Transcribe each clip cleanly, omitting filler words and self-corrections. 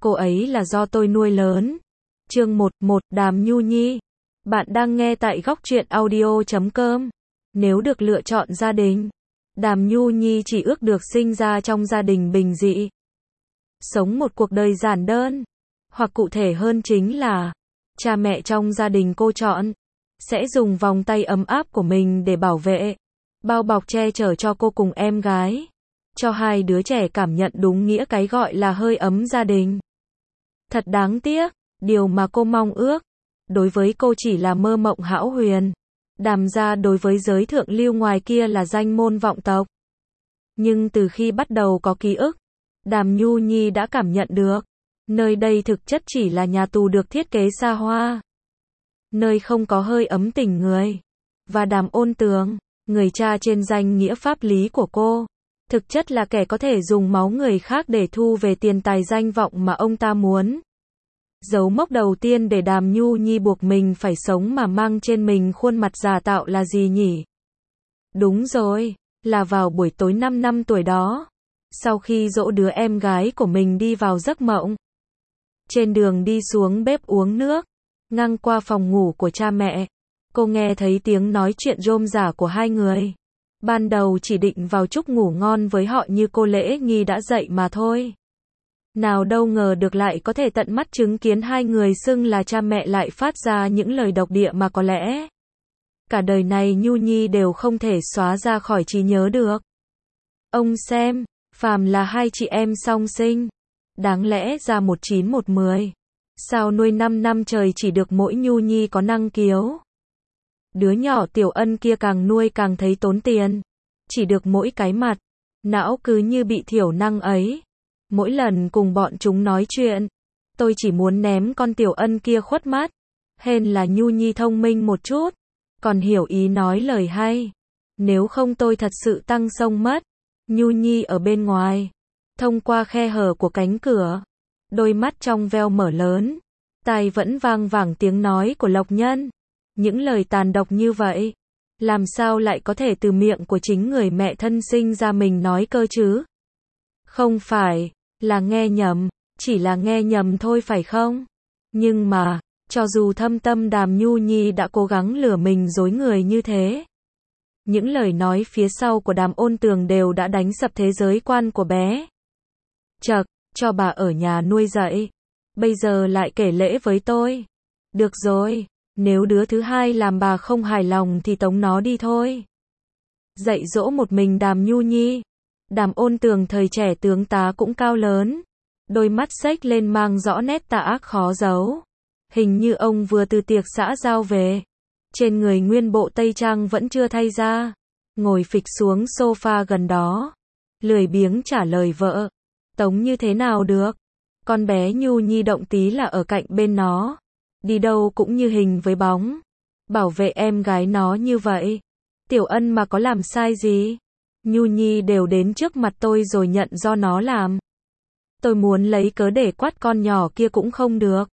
cô ấy là do tôi nuôi lớn. Chương 11, Đàm Nhu Nhi. Bạn đang nghe tại góc truyện audio.com. Nếu được lựa chọn gia đình, Đàm Nhu Nhi chỉ ước được sinh ra trong gia đình bình dị. Sống một cuộc đời giản đơn. Hoặc cụ thể hơn chính là, cha mẹ trong gia đình cô chọn, sẽ dùng vòng tay ấm áp của mình để bảo vệ, bao bọc che chở cho cô cùng em gái. Cho hai đứa trẻ cảm nhận đúng nghĩa cái gọi là hơi ấm gia đình. Thật đáng tiếc, điều mà cô mong ước, đối với cô chỉ là mơ mộng hão huyền. Đàm gia đối với giới thượng lưu ngoài kia là danh môn vọng tộc. Nhưng từ khi bắt đầu có ký ức, Đàm Nhu Nhi đã cảm nhận được, nơi đây thực chất chỉ là nhà tù được thiết kế xa hoa. Nơi không có hơi ấm tình người. Và Đàm Ôn Tường, người cha trên danh nghĩa pháp lý của cô, thực chất là kẻ có thể dùng máu người khác để thu về tiền tài danh vọng mà ông ta muốn. Dấu mốc đầu tiên để Đàm Nhu Nhi buộc mình phải sống mà mang trên mình khuôn mặt giả tạo là gì nhỉ? Đúng rồi, là vào buổi tối 5 năm tuổi đó. Sau khi dỗ đứa em gái của mình đi vào giấc mộng. Trên đường đi xuống bếp uống nước, ngang qua phòng ngủ của cha mẹ, cô nghe thấy tiếng nói chuyện rôm rả của hai người. Ban đầu chỉ định vào chúc ngủ ngon với họ như cô lễ nghi đã dạy mà thôi. Nào đâu ngờ được lại có thể tận mắt chứng kiến hai người xưng là cha mẹ lại phát ra những lời độc địa mà có lẽ cả đời này Nhu Nhi đều không thể xóa ra khỏi trí nhớ được. Ông xem, phàm là hai chị em song sinh, đáng lẽ ra 19-10. Sao nuôi 5 năm trời chỉ được mỗi Nhu Nhi có năng kiếu. Đứa nhỏ Tiểu Ân kia càng nuôi càng thấy tốn tiền. Chỉ được mỗi cái mặt. Não cứ như bị thiểu năng ấy. Mỗi lần cùng bọn chúng nói chuyện, tôi chỉ muốn ném con Tiểu Ân kia khuất mắt. Hên là Nhu Nhi thông minh một chút, còn hiểu ý nói lời hay. Nếu không tôi thật sự tăng sông mất. Nhu Nhi ở bên ngoài, thông qua khe hở của cánh cửa, đôi mắt trong veo mở lớn, tai vẫn vang vẳng tiếng nói của Lộc Nhân. Những lời tàn độc như vậy, làm sao lại có thể từ miệng của chính người mẹ thân sinh ra mình nói cơ chứ? Không phải, là nghe nhầm, chỉ là nghe nhầm thôi phải không? Nhưng mà, cho dù thâm tâm Đàm Nhu Nhi đã cố gắng lừa mình dối người như thế, những lời nói phía sau của Đàm Ôn Tường đều đã đánh sập thế giới quan của bé. Chậc, cho bà ở nhà nuôi dạy, bây giờ lại kể lễ với tôi. Được rồi, nếu đứa thứ hai làm bà không hài lòng thì tống nó đi thôi. Dạy dỗ một mình Đàm Nhu Nhi. Đàm Ôn Tường thời trẻ tướng tá cũng cao lớn, đôi mắt xếch lên mang rõ nét tà ác khó giấu. Hình như ông vừa từ tiệc xã giao về. Trên người nguyên bộ tây trang vẫn chưa thay ra, ngồi phịch xuống sofa gần đó, lười biếng trả lời vợ. Tống như thế nào được? Con bé Nhu Nhi động tí là ở cạnh bên nó, đi đâu cũng như hình với bóng, bảo vệ em gái nó như vậy. Tiểu Ân mà có làm sai gì, Nhu Nhi đều đến trước mặt tôi rồi nhận do nó làm. Tôi muốn lấy cớ để quát con nhỏ kia cũng không được.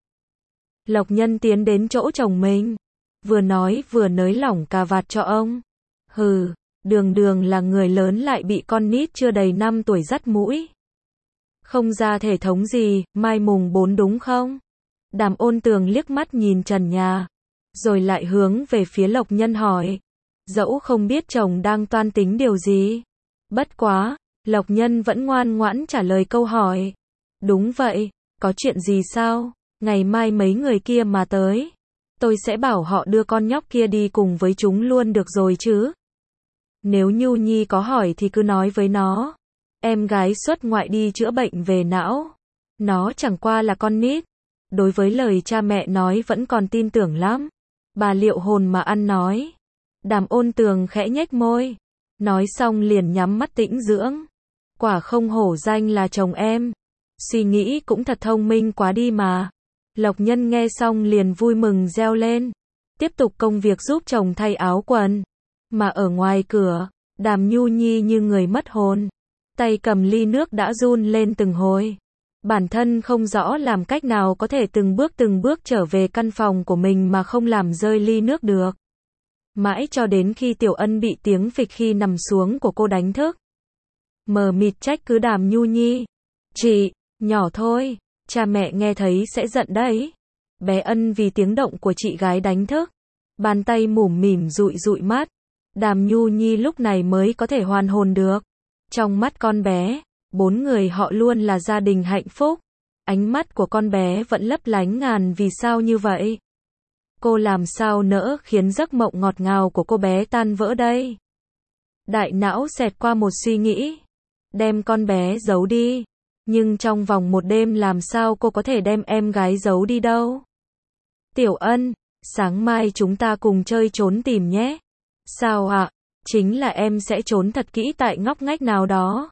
Lộc Nhân tiến đến chỗ chồng mình, vừa nói vừa nới lỏng cà vạt cho ông. Hừ, đường đường là người lớn lại bị con nít chưa đầy 5 tuổi dắt mũi. Không ra thể thống gì, mai mùng 4 đúng không? Đàm Ôn Tường liếc mắt nhìn trần nhà, rồi lại hướng về phía Lộc Nhân hỏi. Dẫu không biết chồng đang toan tính điều gì. Bất quá, Lộc Nhân vẫn ngoan ngoãn trả lời câu hỏi. Đúng vậy, có chuyện gì sao? Ngày mai mấy người kia mà tới, tôi sẽ bảo họ đưa con nhóc kia đi cùng với chúng luôn được rồi chứ. Nếu Nhu Nhi có hỏi thì cứ nói với nó. Em gái xuất ngoại đi chữa bệnh về não. Nó chẳng qua là con nít. Đối với lời cha mẹ nói vẫn còn tin tưởng lắm. Bà liệu hồn mà ăn nói. Đàm Ôn Tường khẽ nhếch môi. Nói xong liền nhắm mắt tĩnh dưỡng. Quả không hổ danh là chồng em. Suy nghĩ cũng thật thông minh quá đi mà. Lộc Nhân nghe xong liền vui mừng reo lên. Tiếp tục công việc giúp chồng thay áo quần. Mà ở ngoài cửa, Đàm Nhu Nhi như người mất hồn. Tay cầm ly nước đã run lên từng hồi. Bản thân không rõ làm cách nào có thể từng bước trở về căn phòng của mình mà không làm rơi ly nước được. Mãi cho đến khi Tiểu Ân bị tiếng phịch khi nằm xuống của cô đánh thức. Mờ mịt trách cứ Đàm Nhu Nhi. Chị, nhỏ thôi, Cha mẹ nghe thấy sẽ giận đấy. Bé Ân vì tiếng động của chị gái đánh thức. Bàn tay mủm mỉm dụi dụi mắt. Đàm Nhu Nhi lúc này mới có thể hoàn hồn được. Trong mắt con bé, 4 người họ luôn là gia đình hạnh phúc. Ánh mắt của con bé vẫn lấp lánh ngàn vì sao như vậy. Cô làm sao nỡ khiến giấc mộng ngọt ngào của cô bé tan vỡ đây. Đại não xẹt qua một suy nghĩ. Đem con bé giấu đi. Nhưng trong vòng một đêm làm sao cô có thể đem em gái giấu đi đâu. Tiểu Ân, sáng mai chúng ta cùng chơi trốn tìm nhé. Sao ạ? Chính là em sẽ trốn thật kỹ tại ngóc ngách nào đó.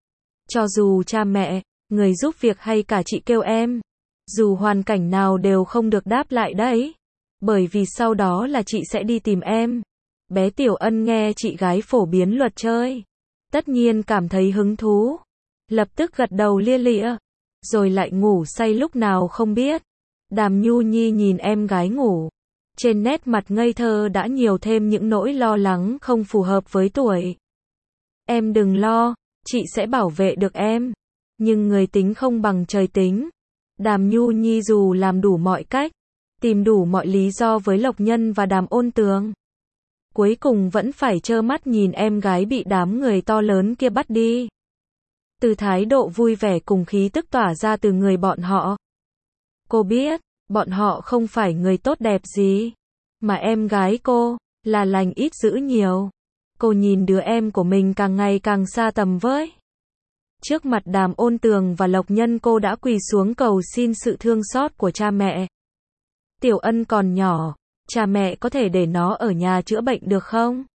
Cho dù cha mẹ, người giúp việc hay cả chị kêu em, dù hoàn cảnh nào đều không được đáp lại đấy. Bởi vì sau đó là chị sẽ đi tìm em. Bé Tiểu Ân nghe chị gái phổ biến luật chơi. Tất nhiên cảm thấy hứng thú. Lập tức gật đầu lia lịa. Rồi lại ngủ say lúc nào không biết. Đàm Nhu Nhi nhìn em gái ngủ. Trên nét mặt ngây thơ đã nhiều thêm những nỗi lo lắng không phù hợp với tuổi. Em đừng lo, chị sẽ bảo vệ được em. Nhưng người tính không bằng trời tính. Đàm Nhu Nhi dù làm đủ mọi cách, tìm đủ mọi lý do với Lộc Nhân và Đàm Ôn Tường. Cuối cùng vẫn phải trơ mắt nhìn em gái bị đám người to lớn kia bắt đi. Từ thái độ vui vẻ cùng khí tức tỏa ra từ người bọn họ. Cô biết, bọn họ không phải người tốt đẹp gì. Mà em gái cô, là lành ít dữ nhiều. Cô nhìn đứa em của mình càng ngày càng xa tầm với. Trước mặt Đàm Ôn Tường và Lộc Nhân cô đã quỳ xuống cầu xin sự thương xót của cha mẹ. Tiểu Ân còn nhỏ, cha mẹ có thể để nó ở nhà chữa bệnh được không?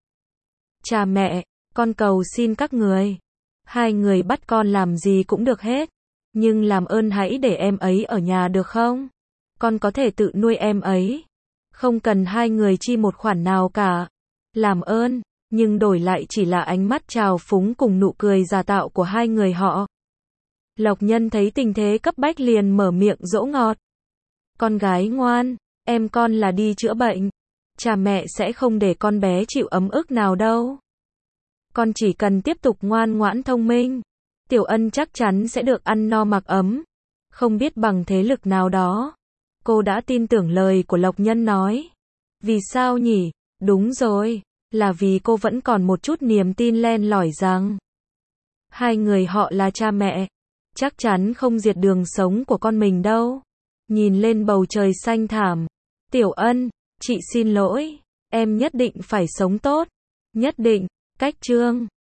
Cha mẹ, con cầu xin các người. Hai người bắt con làm gì cũng được hết. Nhưng làm ơn hãy để em ấy ở nhà được không? Con có thể tự nuôi em ấy. Không cần hai người chi một khoản nào cả. Làm ơn, nhưng đổi lại chỉ là ánh mắt trào phúng cùng nụ cười giả tạo của hai người họ. Lộc Nhân thấy tình thế cấp bách liền mở miệng dỗ ngọt. Con gái ngoan, em con là đi chữa bệnh. Cha mẹ sẽ không để con bé chịu ấm ức nào đâu. Con chỉ cần tiếp tục ngoan ngoãn thông minh. Tiểu Ân chắc chắn sẽ được ăn no mặc ấm. Không biết bằng thế lực nào đó. Cô đã tin tưởng lời của Lộc Nhân nói. Vì sao nhỉ? Đúng rồi, là vì cô vẫn còn một chút niềm tin len lỏi rằng hai người họ là cha mẹ. Chắc chắn không diệt đường sống của con mình đâu. Nhìn lên bầu trời xanh thảm. Tiểu Ân, chị xin lỗi. Em nhất định phải sống tốt. Nhất định. Cách chương